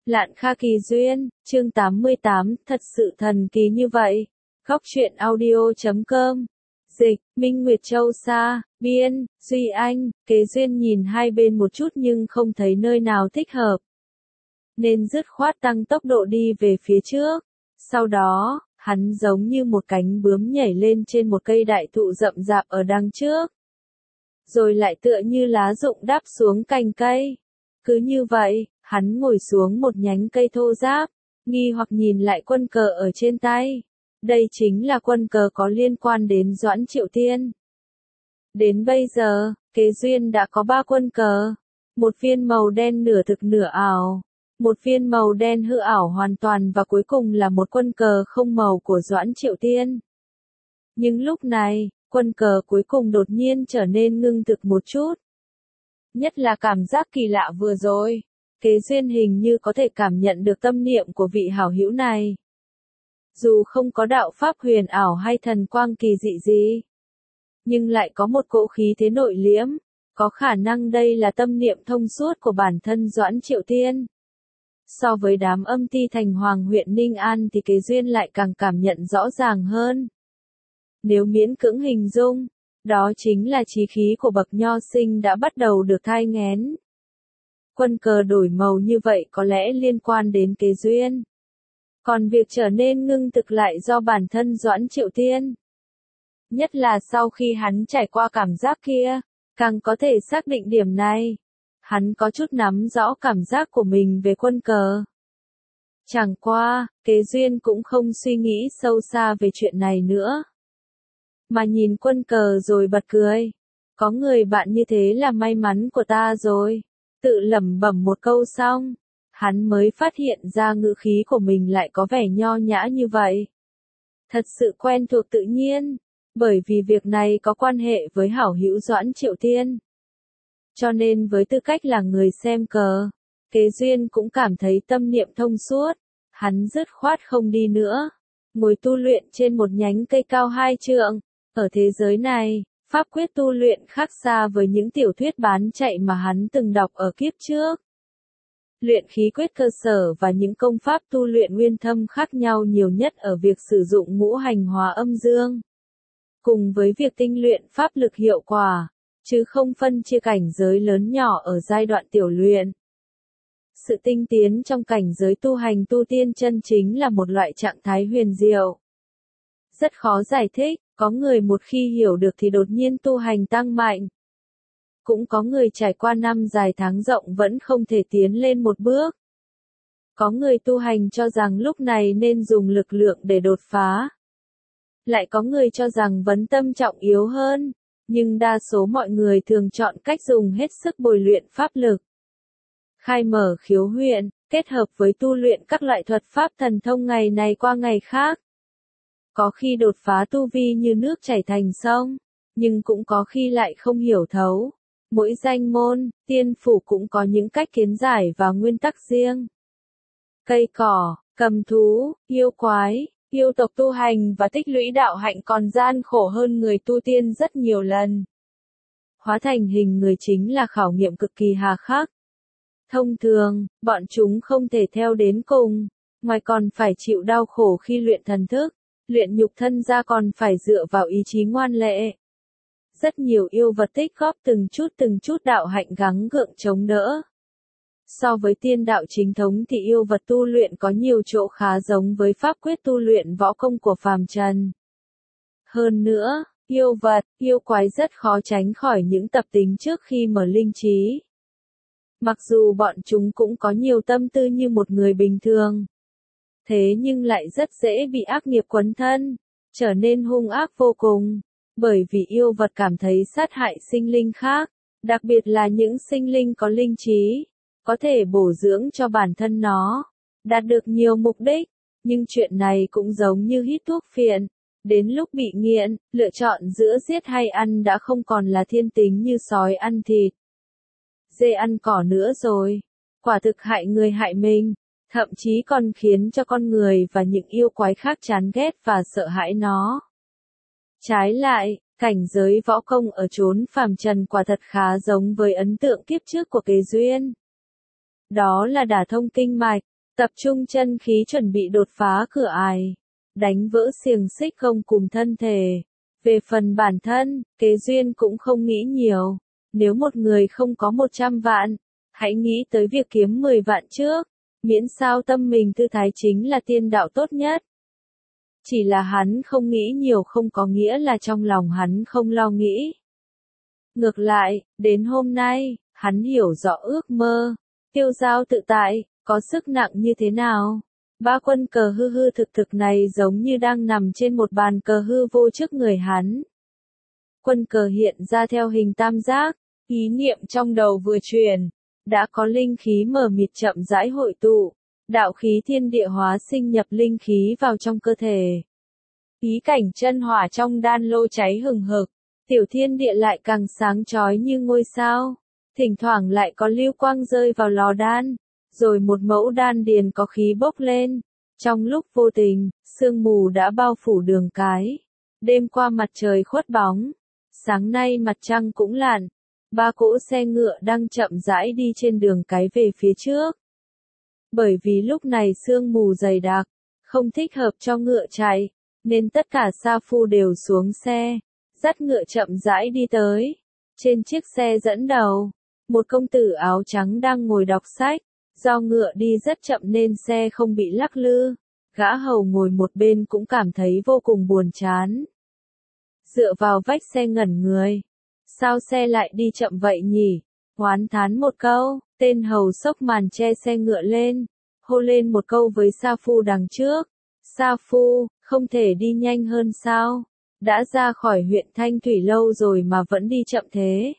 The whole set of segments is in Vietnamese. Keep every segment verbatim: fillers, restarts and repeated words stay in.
Lạn Kha kỳ duyên, chương tám mươi tám, thật sự thần kỳ như vậy. Góc truyện audio chấm com. Dịch, Minh Nguyệt Châu Sa, biên, Duy Anh, Kế Duyên nhìn hai bên một chút nhưng không thấy nơi nào thích hợp. Nên dứt khoát tăng tốc độ đi về phía trước. Sau đó, hắn giống như một cánh bướm nhảy lên trên một cây đại thụ rậm rạp ở đằng trước. Rồi lại tựa như lá rụng đáp xuống cành cây. Cứ như vậy, hắn ngồi xuống một nhánh cây thô ráp, nghi hoặc nhìn lại quân cờ ở trên tay. Đây chính là quân cờ có liên quan đến Doãn Triệu Tiên. Đến bây giờ, Kế Duyên đã có ba quân cờ. Một viên màu đen nửa thực nửa ảo. Một viên màu đen hư ảo hoàn toàn và cuối cùng là một quân cờ không màu của Doãn Triệu Tiên. Nhưng lúc này, quân cờ cuối cùng đột nhiên trở nên ngưng thực một chút. Nhất là cảm giác kỳ lạ vừa rồi. Kế Duyên hình như có thể cảm nhận được tâm niệm của vị hảo hữu này. Dù không có đạo pháp huyền ảo hay thần quang kỳ dị gì, nhưng lại có một cỗ khí thế nội liễm, có khả năng đây là tâm niệm thông suốt của bản thân Doãn Triệu Tiên. So với đám âm ti thành hoàng huyện Ninh An thì Kế Duyên lại càng cảm nhận rõ ràng hơn. Nếu miễn cưỡng hình dung, đó chính là chí khí của bậc nho sinh đã bắt đầu được thai nghén. Quân cờ đổi màu như vậy có lẽ liên quan đến Kế Duyên. Còn việc trở nên ngưng thực lại do bản thân Doãn Triệu Tiên. Nhất là sau khi hắn trải qua cảm giác kia, càng có thể xác định điểm này. Hắn có chút nắm rõ cảm giác của mình về quân cờ. Chẳng qua, Kế Duyên cũng không suy nghĩ sâu xa về chuyện này nữa. Mà nhìn quân cờ rồi bật cười. Có người bạn như thế là may mắn của ta rồi. Tự lẩm bẩm một câu xong, hắn mới phát hiện ra ngữ khí của mình lại có vẻ nho nhã như vậy. Thật sự quen thuộc tự nhiên, bởi vì việc này có quan hệ với hảo hữu Doãn Triệu Tiên. Cho nên với tư cách là người xem cờ, Kế Duyên cũng cảm thấy tâm niệm thông suốt, hắn dứt khoát không đi nữa, ngồi tu luyện trên một nhánh cây cao hai trượng. Ở thế giới này, pháp quyết tu luyện khác xa với những tiểu thuyết bán chạy mà hắn từng đọc ở kiếp trước. Luyện khí quyết cơ sở và những công pháp tu luyện nguyên thâm khác nhau nhiều nhất ở việc sử dụng ngũ hành hóa âm dương. Cùng với việc tinh luyện pháp lực hiệu quả, chứ không phân chia cảnh giới lớn nhỏ ở giai đoạn tiểu luyện. Sự tinh tiến trong cảnh giới tu hành tu tiên chân chính là một loại trạng thái huyền diệu. Rất khó giải thích, có người một khi hiểu được thì đột nhiên tu hành tăng mạnh. Cũng có người trải qua năm dài tháng rộng vẫn không thể tiến lên một bước. Có người tu hành cho rằng lúc này nên dùng lực lượng để đột phá. Lại có người cho rằng vấn tâm trọng yếu hơn, nhưng đa số mọi người thường chọn cách dùng hết sức bồi luyện pháp lực. Khai mở khiếu huyễn, kết hợp với tu luyện các loại thuật pháp thần thông ngày này qua ngày khác. Có khi đột phá tu vi như nước chảy thành sông, nhưng cũng có khi lại không hiểu thấu. Mỗi danh môn, tiên phủ cũng có những cách kiến giải và nguyên tắc riêng. Cây cỏ, cầm thú, yêu quái, yêu tộc tu hành và tích lũy đạo hạnh còn gian khổ hơn người tu tiên rất nhiều lần. Hóa thành hình người chính là khảo nghiệm cực kỳ hà khắc. Thông thường, bọn chúng không thể theo đến cùng, ngoài còn phải chịu đau khổ khi luyện thần thức, luyện nhục thân ra còn phải dựa vào ý chí ngoan lệ. Rất nhiều yêu vật tích góp từng chút từng chút đạo hạnh gắng gượng chống đỡ. So với tiên đạo chính thống thì yêu vật tu luyện có nhiều chỗ khá giống với pháp quyết tu luyện võ công của phàm trần. Hơn nữa, yêu vật, yêu quái rất khó tránh khỏi những tập tính trước khi mở linh trí. Mặc dù bọn chúng cũng có nhiều tâm tư như một người bình thường, thế nhưng lại rất dễ bị ác nghiệp quấn thân, trở nên hung ác vô cùng. Bởi vì yêu vật cảm thấy sát hại sinh linh khác, đặc biệt là những sinh linh có linh trí, có thể bổ dưỡng cho bản thân nó, đạt được nhiều mục đích, nhưng chuyện này cũng giống như hít thuốc phiện, đến lúc bị nghiện, lựa chọn giữa giết hay ăn đã không còn là thiên tính như sói ăn thịt, dê ăn cỏ nữa rồi, quả thực hại người hại mình, thậm chí còn khiến cho con người và những yêu quái khác chán ghét và sợ hãi nó. Trái lại, cảnh giới võ công ở chốn phàm trần quả thật khá giống với ấn tượng kiếp trước của Kế Duyên. Đó là đả thông kinh mạch, tập trung chân khí chuẩn bị đột phá cửa ải, đánh vỡ xiềng xích không cùng thân thể. Về phần bản thân, Kế Duyên cũng không nghĩ nhiều. Nếu một người không có một trăm vạn, hãy nghĩ tới việc kiếm mười vạn trước, miễn sao tâm mình thư thái chính là tiên đạo tốt nhất. Chỉ là hắn không nghĩ nhiều không có nghĩa là trong lòng hắn không lo nghĩ. Ngược lại, đến hôm nay, hắn hiểu rõ ước mơ, tiêu dao tự tại, có sức nặng như thế nào. Ba quân cờ hư hư thực thực này giống như đang nằm trên một bàn cờ hư vô trước người hắn. Quân cờ hiện ra theo hình tam giác, ý niệm trong đầu vừa chuyển, đã có linh khí mờ mịt chậm rãi hội tụ, đạo khí thiên địa hóa sinh nhập linh khí vào trong cơ thể. Ý cảnh chân hỏa trong đan lô cháy hừng hực, tiểu thiên địa lại càng sáng chói như ngôi sao, thỉnh thoảng lại có lưu quang rơi vào lò đan, rồi một mẫu đan điền có khí bốc lên. Trong lúc vô tình, sương mù đã bao phủ đường cái. Đêm qua mặt trời khuất bóng, sáng nay mặt trăng cũng lặn. Ba cỗ xe ngựa đang chậm rãi đi trên đường cái về phía trước. Bởi vì lúc này sương mù dày đặc, không thích hợp cho ngựa chạy, nên tất cả sa phu đều xuống xe, dắt ngựa chậm rãi đi tới. Trên chiếc xe dẫn đầu, một công tử áo trắng đang ngồi đọc sách, do ngựa đi rất chậm nên xe không bị lắc lư. Gã hầu ngồi một bên cũng cảm thấy vô cùng buồn chán. Dựa vào vách xe ngẩn người. Sao xe lại đi chậm vậy nhỉ? Oán thán một câu, tên hầu xốc màn che xe ngựa lên, hô lên một câu với sa phu đằng trước. Sa phu, không thể đi nhanh hơn sao? Đã ra khỏi huyện Thanh Thủy lâu rồi mà vẫn đi chậm thế.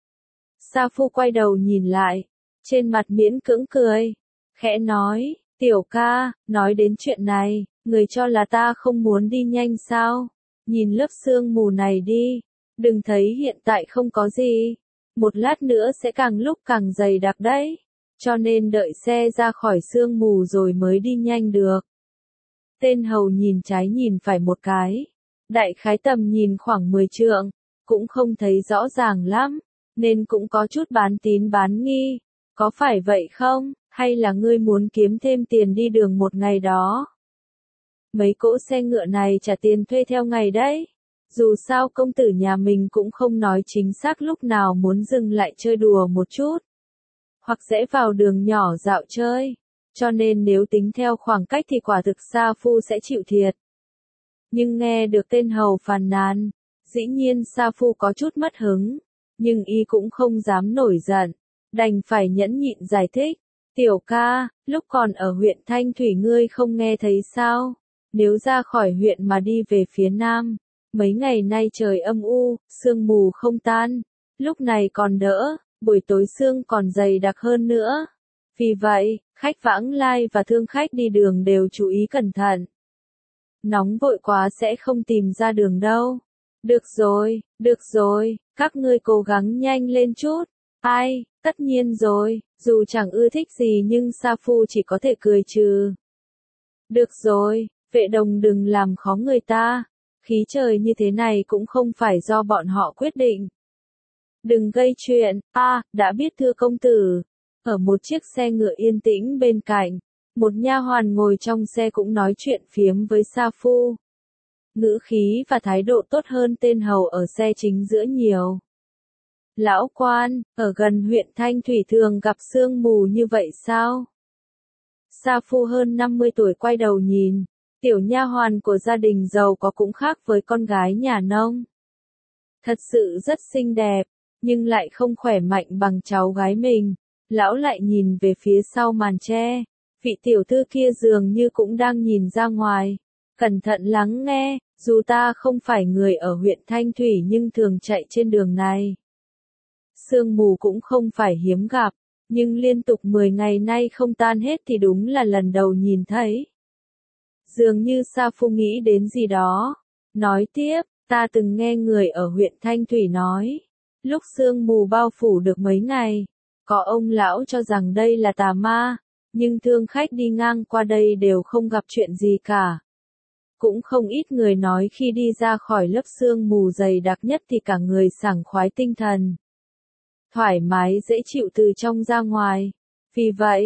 Sa phu quay đầu nhìn lại, trên mặt miễn cưỡng cười, khẽ nói, tiểu ca, nói đến chuyện này, người cho là ta không muốn đi nhanh sao? Nhìn lớp sương mù này đi, đừng thấy hiện tại không có gì, một lát nữa sẽ càng lúc càng dày đặc đấy, cho nên đợi xe ra khỏi sương mù rồi mới đi nhanh được. Tên hầu nhìn trái nhìn phải một cái, đại khái tầm nhìn khoảng mười trượng, cũng không thấy rõ ràng lắm, nên cũng có chút bán tín bán nghi. Có phải vậy không, hay là ngươi muốn kiếm thêm tiền đi đường một ngày đó? Mấy cỗ xe ngựa này trả tiền thuê theo ngày đấy. Dù sao công tử nhà mình cũng không nói chính xác lúc nào muốn dừng lại chơi đùa một chút, hoặc sẽ vào đường nhỏ dạo chơi. Cho nên nếu tính theo khoảng cách thì quả thực sa phu sẽ chịu thiệt. Nhưng nghe được tên hầu phàn nàn, dĩ nhiên sa phu có chút mất hứng, nhưng y cũng không dám nổi giận, đành phải nhẫn nhịn giải thích. Tiểu ca, lúc còn ở huyện Thanh Thủy ngươi không nghe thấy sao? Nếu ra khỏi huyện mà đi về phía nam, mấy ngày nay trời âm u, sương mù không tan, lúc này còn đỡ, buổi tối sương còn dày đặc hơn nữa. Vì vậy, khách vãng lai và thương khách đi đường đều chú ý cẩn thận. Nóng vội quá sẽ không tìm ra đường đâu. Được rồi, được rồi, các ngươi cố gắng nhanh lên chút. Ai, tất nhiên rồi, dù chẳng ưa thích gì nhưng sa phu chỉ có thể cười trừ. Được rồi, vệ đồng đừng làm khó người ta, khí trời như thế này cũng không phải do bọn họ quyết định. Đừng gây chuyện, a, à, đã biết thưa công tử. Ở một chiếc xe ngựa yên tĩnh bên cạnh, một nha hoàn ngồi trong xe cũng nói chuyện phiếm với sa phu. Ngữ khí và thái độ tốt hơn tên hầu ở xe chính giữa nhiều. Lão quan, ở gần huyện Thanh Thủy thường gặp sương mù như vậy sao? Sa phu hơn năm mươi tuổi quay đầu nhìn, tiểu nha hoàn của gia đình giàu có cũng khác với con gái nhà nông. Thật sự rất xinh đẹp, nhưng lại không khỏe mạnh bằng cháu gái mình. Lão lại nhìn về phía sau màn che, vị tiểu thư kia dường như cũng đang nhìn ra ngoài. Cẩn thận lắng nghe, dù ta không phải người ở huyện Thanh Thủy nhưng thường chạy trên đường này. Sương mù cũng không phải hiếm gặp, nhưng liên tục mười ngày nay không tan hết thì đúng là lần đầu nhìn thấy. Dường như Sa Phu nghĩ đến gì đó, nói tiếp, ta từng nghe người ở huyện Thanh Thủy nói, lúc sương mù bao phủ được mấy ngày, có ông lão cho rằng đây là tà ma, nhưng thương khách đi ngang qua đây đều không gặp chuyện gì cả. Cũng không ít người nói khi đi ra khỏi lớp sương mù dày đặc nhất thì cả người sảng khoái tinh thần. Thoải mái dễ chịu từ trong ra ngoài. Vì vậy,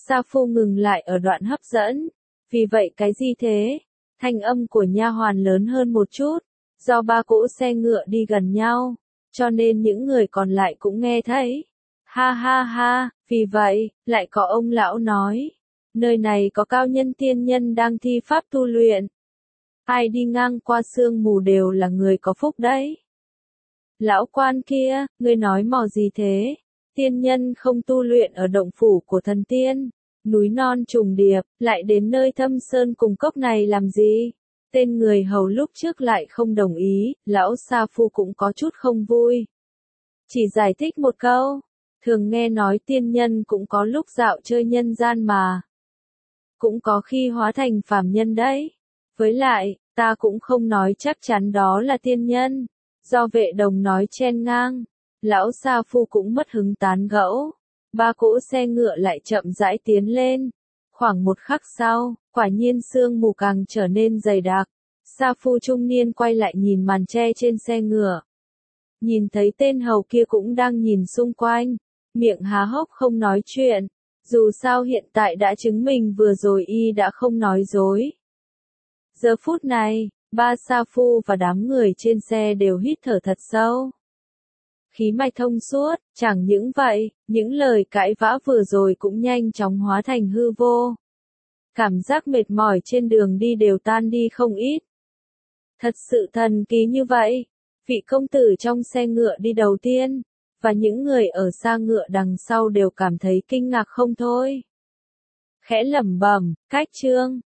Sa Phu ngừng lại ở đoạn hấp dẫn. Vì vậy cái gì thế? Thanh âm của nha hoàn lớn hơn một chút. Do ba cỗ xe ngựa đi gần nhau, cho nên những người còn lại cũng nghe thấy. Ha ha ha, vì vậy, lại có ông lão nói. Nơi này có cao nhân tiên nhân đang thi pháp tu luyện. Ai đi ngang qua sương mù đều là người có phúc đấy. Lão quan kia, ngươi nói mò gì thế? Tiên nhân không tu luyện ở động phủ của thần tiên, núi non trùng điệp, lại đến nơi thâm sơn cùng cốc này làm gì? Tên người hầu lúc trước lại không đồng ý, lão Sa Phu cũng có chút không vui. Chỉ giải thích một câu, thường nghe nói tiên nhân cũng có lúc dạo chơi nhân gian mà. Cũng có khi hóa thành phàm nhân đấy. Với lại, ta cũng không nói chắc chắn đó là tiên nhân. Do vệ đồng nói chen ngang, lão Sa Phu cũng mất hứng tán gẫu. Ba cỗ xe ngựa lại chậm rãi tiến lên. Khoảng một khắc sau, quả nhiên sương mù càng trở nên dày đặc. Sa Phu trung niên quay lại nhìn màn che trên xe ngựa. Nhìn thấy tên hầu kia cũng đang nhìn xung quanh, miệng há hốc không nói chuyện. Dù sao hiện tại đã chứng minh vừa rồi y đã không nói dối. Giờ phút này, ba Sa Phu và đám người trên xe đều hít thở thật sâu. Khí mạch thông suốt, chẳng những vậy, những lời cãi vã vừa rồi cũng nhanh chóng hóa thành hư vô. Cảm giác mệt mỏi trên đường đi đều tan đi không ít. Thật sự thần kỳ như vậy. Vị công tử trong xe ngựa đi đầu tiên, và những người ở xa ngựa đằng sau đều cảm thấy kinh ngạc không thôi. Khẽ lẩm bẩm, cách chương.